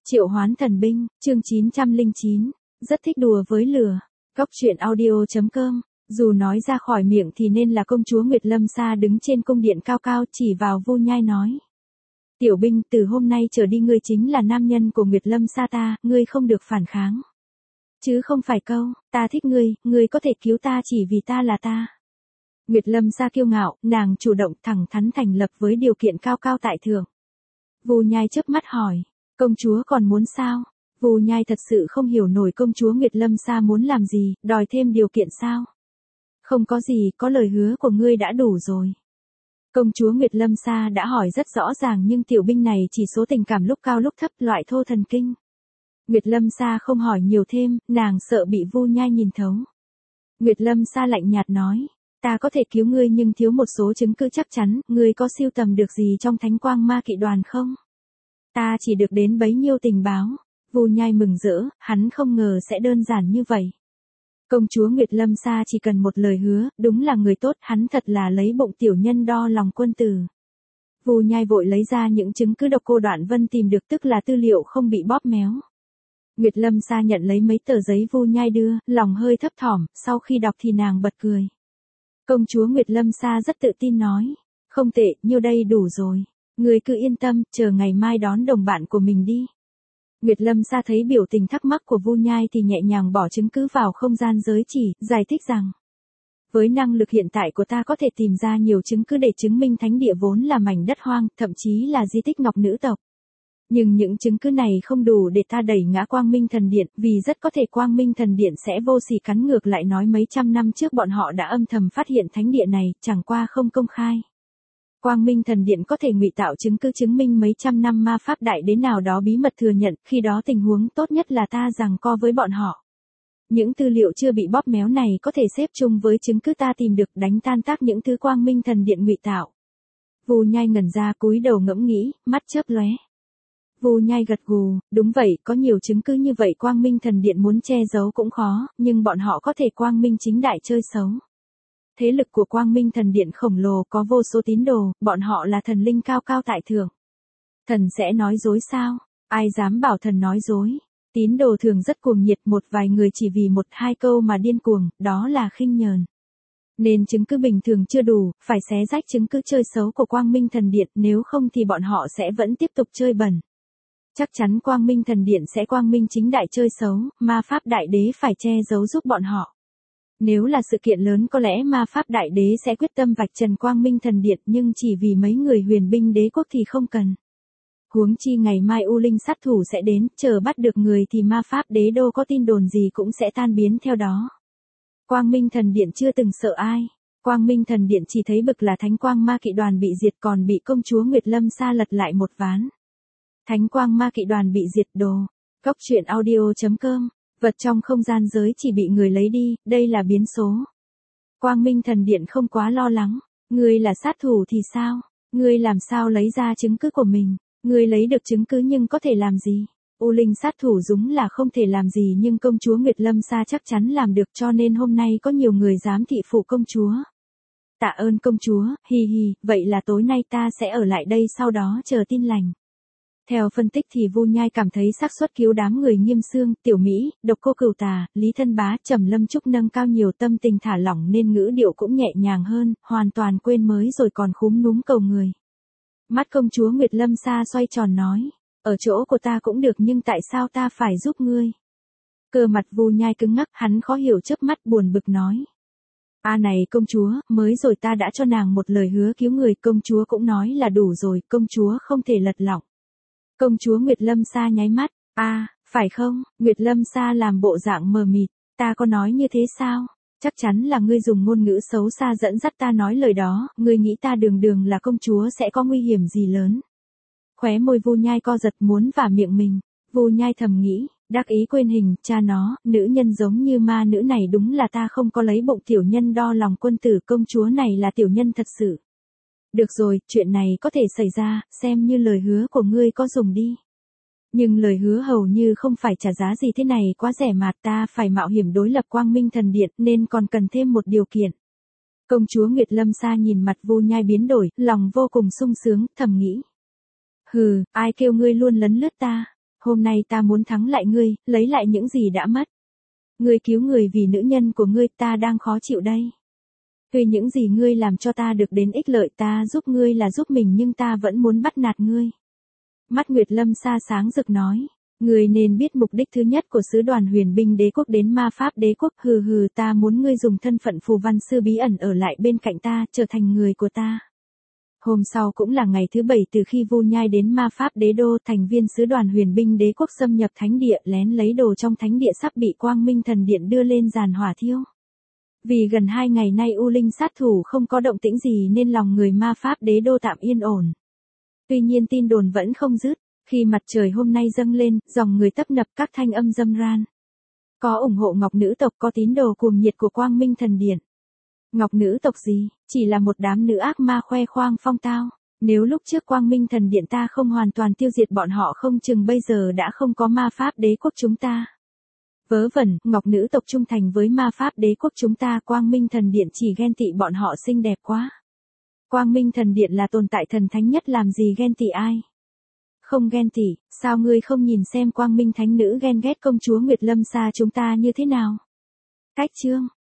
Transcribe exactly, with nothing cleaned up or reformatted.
Triệu Hoán Thần Binh, chương chín trăm lẻ chín, rất thích đùa với lửa. Góc truyện audio chấm com, dù nói ra khỏi miệng thì nên là công chúa Nguyệt Lâm Sa đứng trên cung điện cao cao chỉ vào Vu Nhai nói. Tiểu binh, từ hôm nay trở đi ngươi chính là nam nhân của Nguyệt Lâm Sa ta, ngươi không được phản kháng. Chứ không phải câu, ta thích ngươi, ngươi có thể cứu ta chỉ vì ta là ta. Nguyệt Lâm Sa kiêu ngạo, nàng chủ động thẳng thắn thành lập với điều kiện cao cao tại thượng. Vu Nhai chớp mắt hỏi. Công chúa còn muốn sao? Vu Nhai thật sự không hiểu nổi công chúa Nguyệt Lâm Sa muốn làm gì, đòi thêm điều kiện sao? Không có gì, có lời hứa của ngươi đã đủ rồi. Công chúa Nguyệt Lâm Sa đã hỏi rất rõ ràng nhưng tiểu binh này chỉ số tình cảm lúc cao lúc thấp loại thô thần kinh. Nguyệt Lâm Sa không hỏi nhiều thêm, nàng sợ bị Vu Nhai nhìn thấu. Nguyệt Lâm Sa lạnh nhạt nói, ta có thể cứu ngươi nhưng thiếu một số chứng cứ chắc chắn, ngươi có sưu tầm được gì trong Thánh Quang Ma Kỵ Đoàn không? Ta chỉ được đến bấy nhiêu tình báo. Vu Nhai mừng rỡ, hắn không ngờ sẽ đơn giản như vậy. Công chúa Nguyệt Lâm Sa chỉ cần một lời hứa, đúng là người tốt, hắn thật là lấy bụng tiểu nhân đo lòng quân tử. Vu Nhai vội lấy ra những chứng cứ độc cô Đoạn Vân tìm được, tức là tư liệu không bị bóp méo. Nguyệt Lâm Sa nhận lấy mấy tờ giấy Vu Nhai đưa, lòng hơi thấp thỏm, sau khi đọc thì nàng bật cười. Công chúa Nguyệt Lâm Sa rất tự tin nói, không tệ, nhiêu đây đủ rồi. Người cứ yên tâm, chờ ngày mai đón đồng bạn của mình đi. Nguyệt Lâm Sa thấy biểu tình thắc mắc của Vu Nhai thì nhẹ nhàng bỏ chứng cứ vào không gian giới chỉ, giải thích rằng. Với năng lực hiện tại của ta có thể tìm ra nhiều chứng cứ để chứng minh thánh địa vốn là mảnh đất hoang, thậm chí là di tích ngọc nữ tộc. Nhưng những chứng cứ này không đủ để ta đẩy ngã Quang Minh Thần Điện, vì rất có thể Quang Minh Thần Điện sẽ vô sỉ cắn ngược lại nói mấy trăm năm trước bọn họ đã âm thầm phát hiện thánh địa này, chẳng qua không công khai. Quang Minh Thần Điện có thể ngụy tạo chứng cứ chứng minh mấy trăm năm ma pháp đại đế nào đó bí mật thừa nhận, khi đó tình huống tốt nhất là ta giằng co với bọn họ. Những tư liệu chưa bị bóp méo này có thể xếp chung với chứng cứ ta tìm được đánh tan tác những thứ Quang Minh Thần Điện ngụy tạo. Vu Nhai ngẩn ra cúi đầu ngẫm nghĩ, mắt chớp lóe. Vu Nhai gật gù, đúng vậy, có nhiều chứng cứ như vậy Quang Minh Thần Điện muốn che giấu cũng khó, nhưng bọn họ có thể quang minh chính đại chơi xấu. Thế lực của Quang Minh Thần Điện khổng lồ có vô số tín đồ, bọn họ là thần linh cao cao tại thượng. Thần sẽ nói dối sao? Ai dám bảo thần nói dối? Tín đồ thường rất cuồng nhiệt, một vài người chỉ vì một hai câu mà điên cuồng, đó là khinh nhờn. Nên chứng cứ bình thường chưa đủ, phải xé rách chứng cứ chơi xấu của Quang Minh Thần Điện, nếu không thì bọn họ sẽ vẫn tiếp tục chơi bẩn. Chắc chắn Quang Minh Thần Điện sẽ quang minh chính đại chơi xấu, ma pháp đại đế phải che giấu giúp bọn họ. Nếu là sự kiện lớn có lẽ ma pháp đại đế sẽ quyết tâm vạch trần Quang Minh Thần Điện, nhưng chỉ vì mấy người huyền binh đế quốc thì không cần. Huống chi ngày mai U Linh sát thủ sẽ đến, chờ bắt được người thì ma pháp đế đô có tin đồn gì cũng sẽ tan biến theo đó. Quang Minh Thần Điện chưa từng sợ ai. Quang Minh Thần Điện chỉ thấy bực là Thánh Quang Ma Kỵ Đoàn bị diệt, còn bị công chúa Nguyệt Lâm Sa lật lại một ván. Thánh Quang Ma Kỵ Đoàn bị diệt đồ. Góc truyện audio chấm com. Vật trong không gian giới chỉ bị người lấy đi, đây là biến số. Quang Minh Thần Điện không quá lo lắng. Ngươi là sát thủ thì sao? Ngươi làm sao lấy ra chứng cứ của mình? Ngươi lấy được chứng cứ nhưng có thể làm gì? U Linh sát thủ đúng là không thể làm gì nhưng công chúa Nguyệt Lâm Sa chắc chắn làm được, cho nên hôm nay có nhiều người dám thị phụ công chúa. Tạ ơn công chúa, hi hi, vậy là tối nay ta sẽ ở lại đây sau đó chờ tin lành. Theo phân tích thì Vu Nhai cảm thấy xác suất cứu đám người Nghiêm Xương, Tiểu Mỹ, Độc Cô Cửu Tà, Lý Thân Bá, Trầm Lâm Trúc nâng cao nhiều, tâm tình thả lỏng nên ngữ điệu cũng nhẹ nhàng hơn, hoàn toàn quên mới rồi còn khúm núm cầu người. Mắt công chúa Nguyệt Lâm Sa xoay tròn nói, ở chỗ của ta cũng được nhưng tại sao ta phải giúp ngươi? Cơ mặt Vu Nhai cứng ngắc, hắn khó hiểu chớp mắt buồn bực nói. A này công chúa, mới rồi ta đã cho nàng một lời hứa cứu người, công chúa cũng nói là đủ rồi, công chúa không thể lật lọng. Công chúa Nguyệt Lâm Sa nháy mắt, a, à, phải không? Nguyệt Lâm Sa làm bộ dạng mờ mịt, ta có nói như thế sao? Chắc chắn là ngươi dùng ngôn ngữ xấu xa dẫn dắt ta nói lời đó, ngươi nghĩ ta đường đường là công chúa sẽ có nguy hiểm gì lớn? Khóe môi Vu Nhai co giật muốn vả miệng mình, Vu Nhai thầm nghĩ, đắc ý quên hình, cha nó, nữ nhân giống như ma nữ này đúng là ta không có lấy bụng tiểu nhân đo lòng quân tử, công chúa này là tiểu nhân thật sự. Được rồi, chuyện này có thể xảy ra, xem như lời hứa của ngươi có dùng đi. Nhưng lời hứa hầu như không phải trả giá gì thế này quá rẻ mạt, ta phải mạo hiểm đối lập Quang Minh Thần Điện nên còn cần thêm một điều kiện. Công chúa Nguyệt Lâm Sa nhìn mặt Vu Nhai biến đổi, lòng vô cùng sung sướng, thầm nghĩ. Hừ, ai kêu ngươi luôn lấn lướt ta. Hôm nay ta muốn thắng lại ngươi, lấy lại những gì đã mất. Ngươi cứu người vì nữ nhân của ngươi, ta đang khó chịu đây. Tuy những gì ngươi làm cho ta được đến ích lợi, ta giúp ngươi là giúp mình, nhưng ta vẫn muốn bắt nạt ngươi. Mắt Nguyệt Lâm Sa sáng rực nói. Ngươi nên biết mục đích thứ nhất của sứ đoàn huyền binh đế quốc đến ma pháp đế quốc. Hừ hừ, ta muốn ngươi dùng thân phận phù văn sư bí ẩn ở lại bên cạnh ta, trở thành người của ta. Hôm sau cũng là ngày thứ bảy từ khi Vu Nhai đến ma pháp đế đô, thành viên sứ đoàn huyền binh đế quốc xâm nhập thánh địa, lén lấy đồ trong thánh địa sắp bị Quang Minh thần điện đưa lên giàn hỏa thiêu. Vì gần hai ngày nay U Linh sát thủ không có động tĩnh gì nên lòng người ma pháp đế đô tạm yên ổn. Tuy nhiên tin đồn vẫn không dứt. Khi mặt trời hôm nay dâng lên, dòng người tấp nập, các thanh âm râm ran. Có ủng hộ Ngọc nữ tộc, có tín đồ cuồng nhiệt của Quang Minh thần điện. Ngọc nữ tộc gì, chỉ là một đám nữ ác ma khoe khoang phong tao. Nếu lúc trước Quang Minh thần điện ta không hoàn toàn tiêu diệt bọn họ, không chừng bây giờ đã không có ma pháp đế quốc chúng ta. Vớ vẩn, Ngọc nữ tộc trung thành với ma pháp đế quốc chúng ta, Quang Minh thần điện chỉ ghen tị bọn họ xinh đẹp quá. Quang Minh thần điện là tồn tại thần thánh nhất, làm gì ghen tị ai? Không ghen tị, sao ngươi không nhìn xem Quang Minh thánh nữ ghen ghét công chúa Nguyệt Lâm Sa chúng ta như thế nào? Cách chương